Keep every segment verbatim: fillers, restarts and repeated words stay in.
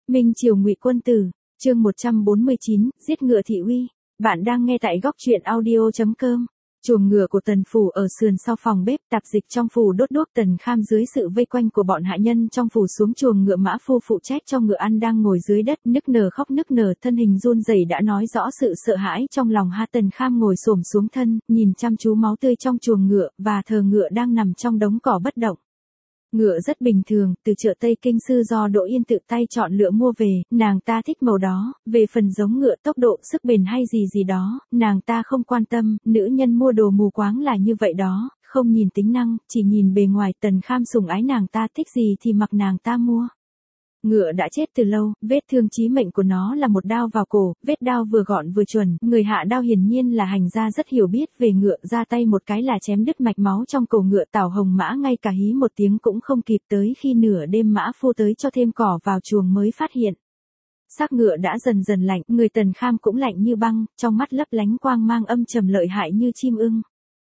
Minh Triều Ngụy Quân Tử, chương một trăm bốn mươi chín, giết ngựa thị uy. Bạn đang nghe tại góc truyện audio chấm com. Chuồng ngựa của Tần phủ ở sườn sau phòng bếp, tạp dịch trong phủ đốt đuốc. Tần Kham dưới sự vây quanh của bọn hạ nhân trong phủ xuống chuồng ngựa, mã phu phụ trách cho ngựa ăn đang ngồi dưới đất nức nở khóc nức nở, thân hình run rẩy đã nói rõ sự sợ hãi trong lòng. Ha Tần Kham ngồi xổm xuống thân, nhìn chăm chú máu tươi trong chuồng ngựa và thờ ngựa đang nằm trong đống cỏ bất động. Ngựa rất bình thường, từ chợ Tây Kinh sư do Đỗ Yên tự tay chọn lựa mua về, nàng ta thích màu đó, về phần giống ngựa, tốc độ, sức bền hay gì gì đó, nàng ta không quan tâm, nữ nhân mua đồ mù quáng là như vậy đó, không nhìn tính năng, chỉ nhìn bề ngoài. Tần Kham sủng ái nàng ta, thích gì thì mặc nàng ta mua. Ngựa đã chết từ lâu, vết thương chí mệnh của nó là một đao vào cổ, vết đao vừa gọn vừa chuẩn, người hạ đao hiển nhiên là hành gia rất hiểu biết về ngựa, ra tay một cái là chém đứt mạch máu trong cổ ngựa. Tào Hồng Mã ngay cả hí một tiếng cũng không kịp, tới khi nửa đêm mã phu tới cho thêm cỏ vào chuồng mới phát hiện. Xác ngựa đã dần dần lạnh, người Tần Kham cũng lạnh như băng, trong mắt lấp lánh quang mang âm trầm lợi hại như chim ưng.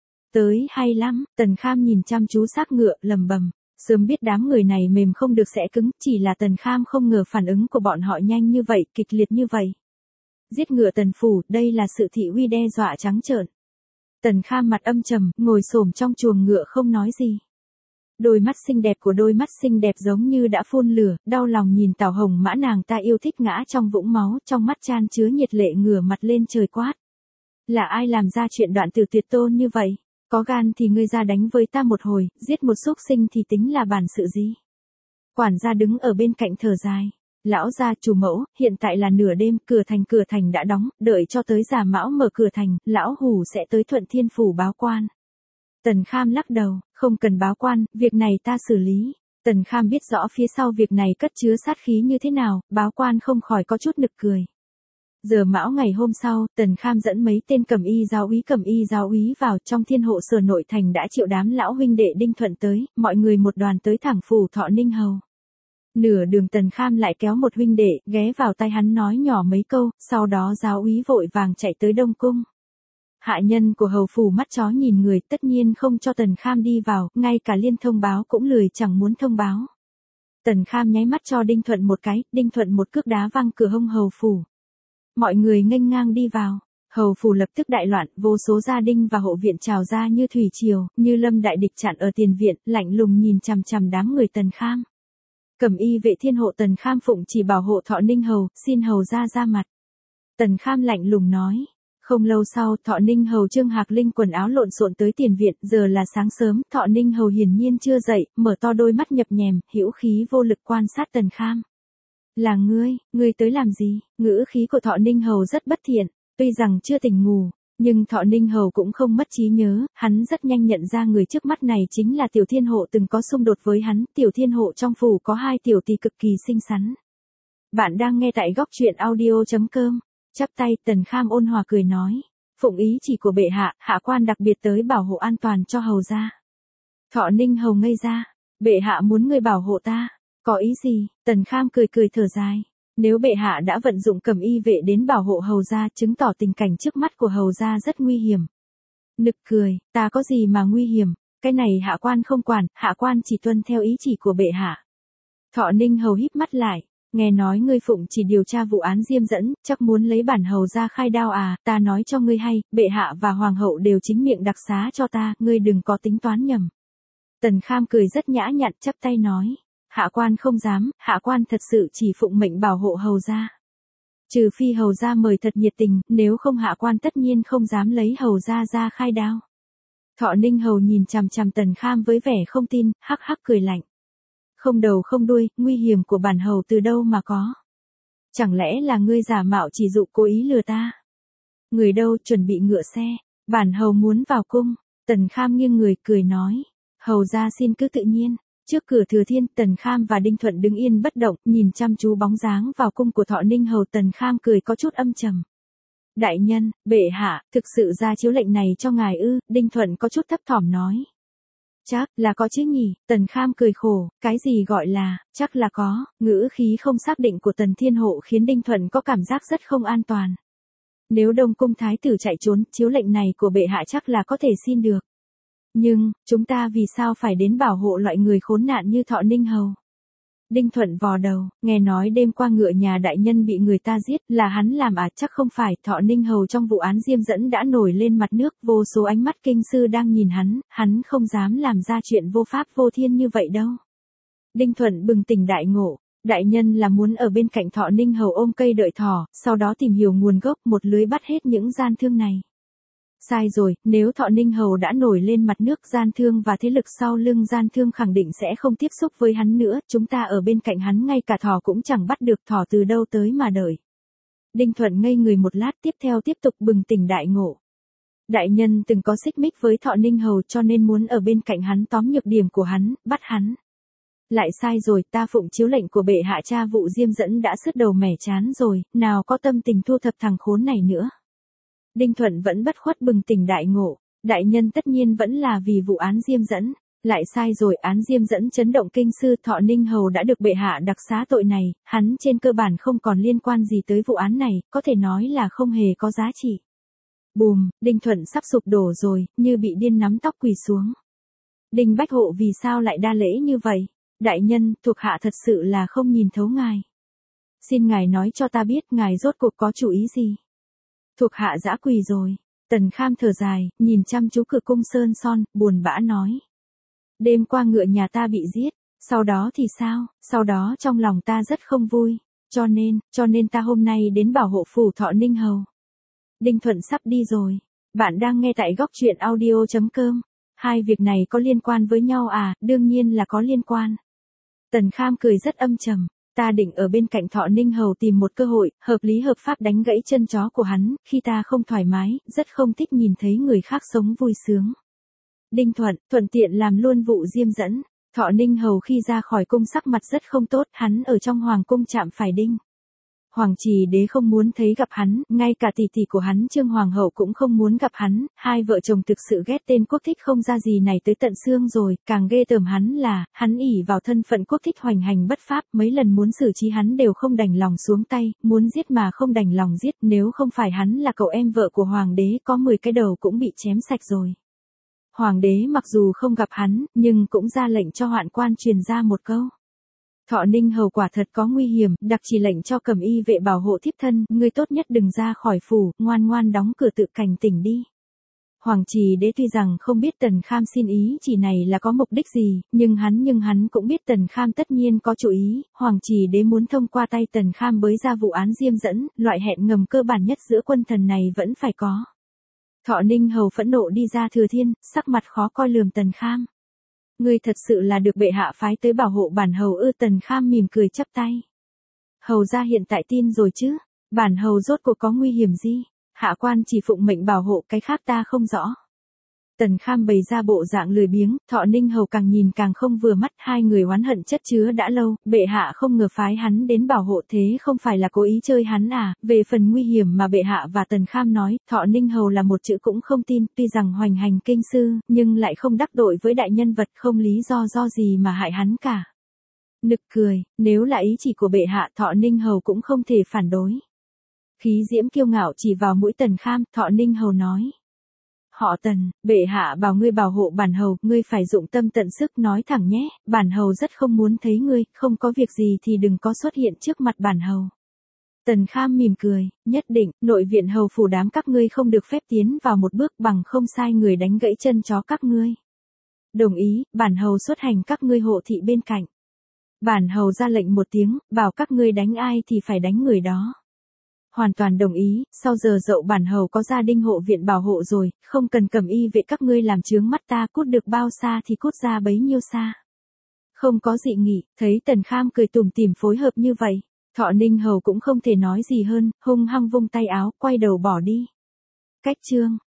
Tới hay lắm, Tần Kham nhìn chăm chú xác ngựa, lầm bầm. Sớm biết đám người này mềm không được sẽ cứng, chỉ là Tần Kham không ngờ phản ứng của bọn họ nhanh như vậy, kịch liệt như vậy. Giết ngựa Tần phủ, đây là sự thị uy đe dọa trắng trợn. Tần Kham mặt âm trầm, ngồi xổm trong chuồng ngựa không nói gì. Đôi mắt xinh đẹp của đôi mắt xinh đẹp giống như đã phun lửa, đau lòng nhìn Tào Hồng Mã nàng ta yêu thích ngã trong vũng máu, trong mắt chan chứa nhiệt lệ, ngửa mặt lên trời quát. Là ai làm ra chuyện đoạn tử tuyệt tôn như vậy? Có gan thì ngươi ra đánh với ta một hồi, giết một súc sinh thì tính là bản sự gì? Quản gia đứng ở bên cạnh thở dài. Lão gia, chủ mẫu, hiện tại là nửa đêm, cửa thành cửa thành đã đóng, đợi cho tới Già Mão mở cửa thành, lão hủ sẽ tới Thuận Thiên phủ báo quan. Tần Kham lắc đầu, không cần báo quan, việc này ta xử lý. Tần Kham biết rõ phía sau việc này cất chứa sát khí như thế nào, báo quan không khỏi có chút nực cười. Giờ Mão ngày hôm sau, Tần Kham dẫn mấy tên cầm y giáo úy cầm y giáo úy vào trong Thiên hộ sở nội thành, đã triệu đám lão huynh đệ Đinh Thuận tới, mọi người một đoàn tới thẳng phủ Thọ Ninh Hầu. Nửa đường Tần Kham lại kéo một huynh đệ, ghé vào tai hắn nói nhỏ mấy câu, sau đó giáo úy vội vàng chạy tới Đông Cung. Hạ nhân của hầu phủ mắt chó nhìn người, tất nhiên không cho Tần Kham đi vào, ngay cả liên thông báo cũng lười, chẳng muốn thông báo. Tần Kham nháy mắt cho Đinh Thuận một cái, Đinh Thuận một cước đá văng cửa hông hầu phủ. Mọi người nghênh ngang đi vào, hầu phủ lập tức đại loạn, vô số gia đình và hộ viện trào ra như thủy triều, như lâm đại địch chặn ở tiền viện, lạnh lùng nhìn chằm chằm đám người Tần Kham. Cẩm y vệ Thiên hộ Tần Kham phụng chỉ bảo hộ Thọ Ninh Hầu, xin hầu ra ra mặt. Tần Kham lạnh lùng nói. Không lâu sau, Thọ Ninh Hầu Trương Hạc Linh quần áo lộn xộn tới tiền viện, giờ là sáng sớm, Thọ Ninh Hầu hiển nhiên chưa dậy, mở to đôi mắt nhập nhèm, hữu khí vô lực quan sát Tần Kham. Là ngươi, ngươi tới làm gì? Ngữ khí của Thọ Ninh Hầu rất bất thiện, tuy rằng chưa tỉnh ngủ, nhưng Thọ Ninh Hầu cũng không mất trí nhớ, hắn rất nhanh nhận ra người trước mắt này chính là Tiểu Thiên hộ từng có xung đột với hắn. Tiểu Thiên hộ trong phủ có hai tiểu tỷ cực kỳ xinh xắn. Bạn đang nghe tại góc truyện audio chấm com. Chắp tay, Tần Kham ôn hòa cười nói, phụng ý chỉ của bệ hạ, hạ quan đặc biệt tới bảo hộ an toàn cho hầu gia. Thọ Ninh Hầu ngây ra, bệ hạ muốn ngươi bảo hộ ta, có ý gì? Tần Kham cười cười thở dài, nếu bệ hạ đã vận dụng cầm y vệ đến bảo hộ hầu gia, chứng tỏ tình cảnh trước mắt của hầu gia rất nguy hiểm. Nực cười, ta có gì mà nguy hiểm, cái này hạ quan không quản, hạ quan chỉ tuân theo ý chỉ của bệ hạ. Thọ Ninh Hầu híp mắt lại. Nghe nói ngươi phụng chỉ điều tra vụ án Diêm Dẫn, chắc muốn lấy bản hầu ra khai đao à? Ta nói cho ngươi hay, bệ hạ và hoàng hậu đều chính miệng đặc xá cho ta, ngươi đừng có tính toán nhầm. Tần Kham cười rất nhã nhặn, chắp tay nói, hạ quan không dám, hạ quan thật sự chỉ phụng mệnh bảo hộ hầu gia. Trừ phi hầu gia mời thật nhiệt tình, nếu không hạ quan tất nhiên không dám lấy hầu gia ra khai đao. Thọ Ninh Hầu nhìn chằm chằm Tần Kham với vẻ không tin, hắc hắc cười lạnh. Không đầu không đuôi, nguy hiểm của bản hầu từ đâu mà có? Chẳng lẽ là ngươi giả mạo chỉ dụ cố ý lừa ta? Người đâu, chuẩn bị ngựa xe, bản hầu muốn vào cung. Tần Kham nghiêng người cười nói, hầu ra xin cứ tự nhiên. Trước cửa Thừa Thiên, Tần Kham và Đinh Thuận đứng yên bất động, nhìn chăm chú bóng dáng vào cung của Thọ Ninh Hầu. Tần Kham cười có chút âm trầm. Đại nhân, bệ hạ, thực sự ra chiếu lệnh này cho ngài ư? Đinh Thuận có chút thấp thỏm nói. Chắc là có chứ nhỉ? Tần Kham cười khổ, cái gì gọi là, chắc là có, ngữ khí không xác định của Tần Thiên hộ khiến Đinh Thuận có cảm giác rất không an toàn. Nếu Đông Cung thái tử chạy trốn, chiếu lệnh này của bệ hạ chắc là có thể xin được. Nhưng, chúng ta vì sao phải đến bảo hộ loại người khốn nạn như Thọ Ninh Hầu? Đinh Thuận vò đầu, nghe nói đêm qua ngựa nhà đại nhân bị người ta giết, là hắn làm à? Chắc không phải. Thọ Ninh Hầu trong vụ án diêm dẫn đã nổi lên mặt nước, vô số ánh mắt kinh sư đang nhìn hắn, hắn không dám làm ra chuyện vô pháp vô thiên như vậy đâu. Đinh Thuận bừng tỉnh đại ngộ, đại nhân là muốn ở bên cạnh Thọ Ninh Hầu ôm cây đợi thỏ, sau đó tìm hiểu nguồn gốc, một lưới bắt hết những gian thương này. Sai rồi, nếu Thọ Ninh Hầu đã nổi lên mặt nước, gian thương và thế lực sau lưng gian thương khẳng định sẽ không tiếp xúc với hắn nữa, chúng ta ở bên cạnh hắn ngay cả thỏ cũng chẳng bắt được, thỏ từ đâu tới mà đợi. Đinh Thuận ngây người một lát, tiếp theo tiếp tục bừng tỉnh đại ngộ. Đại nhân từng có xích mích với Thọ Ninh Hầu cho nên muốn ở bên cạnh hắn tóm nhược điểm của hắn, bắt hắn. Lại sai rồi, ta phụng chiếu lệnh của bệ hạ tra vụ diêm dẫn đã sứt đầu mẻ chán rồi, nào có tâm tình thu thập thằng khốn này nữa. Đinh Thuận vẫn bất khuất bừng tỉnh đại ngộ, đại nhân tất nhiên vẫn là vì vụ án diêm dẫn. Lại sai rồi, án diêm dẫn chấn động kinh sư, Thọ Ninh Hầu đã được bệ hạ đặc xá tội này, hắn trên cơ bản không còn liên quan gì tới vụ án này, có thể nói là không hề có giá trị. Bùm, Đinh Thuận sắp sụp đổ rồi, như bị điên nắm tóc quỳ xuống. Đinh Bách Hộ vì sao lại đa lễ như vậy? Đại nhân, thuộc hạ thật sự là không nhìn thấu ngài. Xin ngài nói cho ta biết ngài rốt cuộc có chủ ý gì? Thuộc hạ dã quỳ rồi. Tần Kham thở dài, nhìn chăm chú cửa cung sơn son, buồn bã nói. Đêm qua ngựa nhà ta bị giết, sau đó thì sao? Sau đó trong lòng ta rất không vui, cho nên, cho nên ta hôm nay đến bảo hộ phủ Thọ Ninh Hầu. Đinh Thuận sắp đi rồi. Bạn đang nghe tại góc truyện audio chấm com. Hai việc này có liên quan với nhau à? Đương nhiên là có liên quan. Tần Kham cười rất âm trầm. Ta định ở bên cạnh Thọ Ninh Hầu tìm một cơ hội, hợp lý hợp pháp đánh gãy chân chó của hắn, khi ta không thoải mái, rất không thích nhìn thấy người khác sống vui sướng. Đinh Thuận, thuận tiện làm luôn vụ diêm dẫn. Thọ Ninh Hầu khi ra khỏi cung sắc mặt rất không tốt, hắn ở trong hoàng cung chạm phải Đinh Hoàng Trì Đế không muốn thấy gặp hắn, ngay cả tỷ tỷ của hắn Trương Hoàng hậu cũng không muốn gặp hắn, hai vợ chồng thực sự ghét tên quốc thích không ra gì này tới tận xương rồi, càng ghê tởm hắn là, hắn ỷ vào thân phận quốc thích hoành hành bất pháp, mấy lần muốn xử trí hắn đều không đành lòng xuống tay, muốn giết mà không đành lòng giết, nếu không phải hắn là cậu em vợ của Hoàng đế có mười cái đầu cũng bị chém sạch rồi. Hoàng đế mặc dù không gặp hắn, nhưng cũng ra lệnh cho hoạn quan truyền ra một câu. Thọ Ninh Hầu quả thật có nguy hiểm, đặc chỉ lệnh cho Cẩm Y vệ bảo hộ thiếp thân, ngươi tốt nhất đừng ra khỏi phủ, ngoan ngoan đóng cửa tự cảnh tỉnh đi. Hoàng Trì Đế tuy rằng không biết Tần Kham xin ý chỉ này là có mục đích gì, nhưng hắn nhưng hắn cũng biết Tần Kham tất nhiên có chủ ý, Hoàng Trì Đế muốn thông qua tay Tần Kham bới ra vụ án diêm dẫn, loại hẹn ngầm cơ bản nhất giữa quân thần này vẫn phải có. Thọ Ninh Hầu phẫn nộ đi ra Thừa Thiên, sắc mặt khó coi lườm Tần Kham. Ngươi thật sự là được bệ hạ phái tới bảo hộ bản hầu ư? Tần Kham mỉm cười chắp tay. Hầu ra hiện tại tin rồi chứ? Bản hầu rốt cuộc có nguy hiểm gì? Hạ quan chỉ phụng mệnh bảo hộ, cái khác ta không rõ. Tần Kham bày ra bộ dạng lười biếng, Thọ Ninh Hầu càng nhìn càng không vừa mắt, hai người oán hận chất chứa đã lâu, bệ hạ không ngờ phái hắn đến bảo hộ thế không phải là cố ý chơi hắn à? Về phần nguy hiểm mà bệ hạ và Tần Kham nói, Thọ Ninh Hầu là một chữ cũng không tin, tuy rằng hoành hành kinh sư, nhưng lại không đắc tội với đại nhân vật, không lý do do gì mà hại hắn cả. Nực cười, nếu là ý chỉ của bệ hạ, Thọ Ninh Hầu cũng không thể phản đối. Khí diễm kiêu ngạo chỉ vào mũi Tần Kham, Thọ Ninh Hầu nói. Họ Tần, bệ hạ bảo ngươi bảo hộ bản hầu, ngươi phải dụng tâm tận sức, nói thẳng nhé, bản hầu rất không muốn thấy ngươi, không có việc gì thì đừng có xuất hiện trước mặt bản hầu. Tần Kham mỉm cười, nhất định, nội viện hầu phủ đám các ngươi không được phép tiến vào một bước, bằng không sai người đánh gãy chân chó các ngươi. Đồng ý, bản hầu xuất hành các ngươi hộ thị bên cạnh. Bản hầu ra lệnh một tiếng, bảo các ngươi đánh ai thì phải đánh người đó. Hoàn toàn đồng ý, sau giờ dậu bản hầu có gia đình hộ viện bảo hộ rồi, không cần Cẩm Y vệ các ngươi làm chướng mắt ta, cút được bao xa thì cút ra bấy nhiêu xa. Không có dị nghị, thấy Tần Kham cười tủm tỉm phối hợp như vậy, Thọ Ninh Hầu cũng không thể nói gì hơn, hung hăng vung tay áo, quay đầu bỏ đi. Cách chương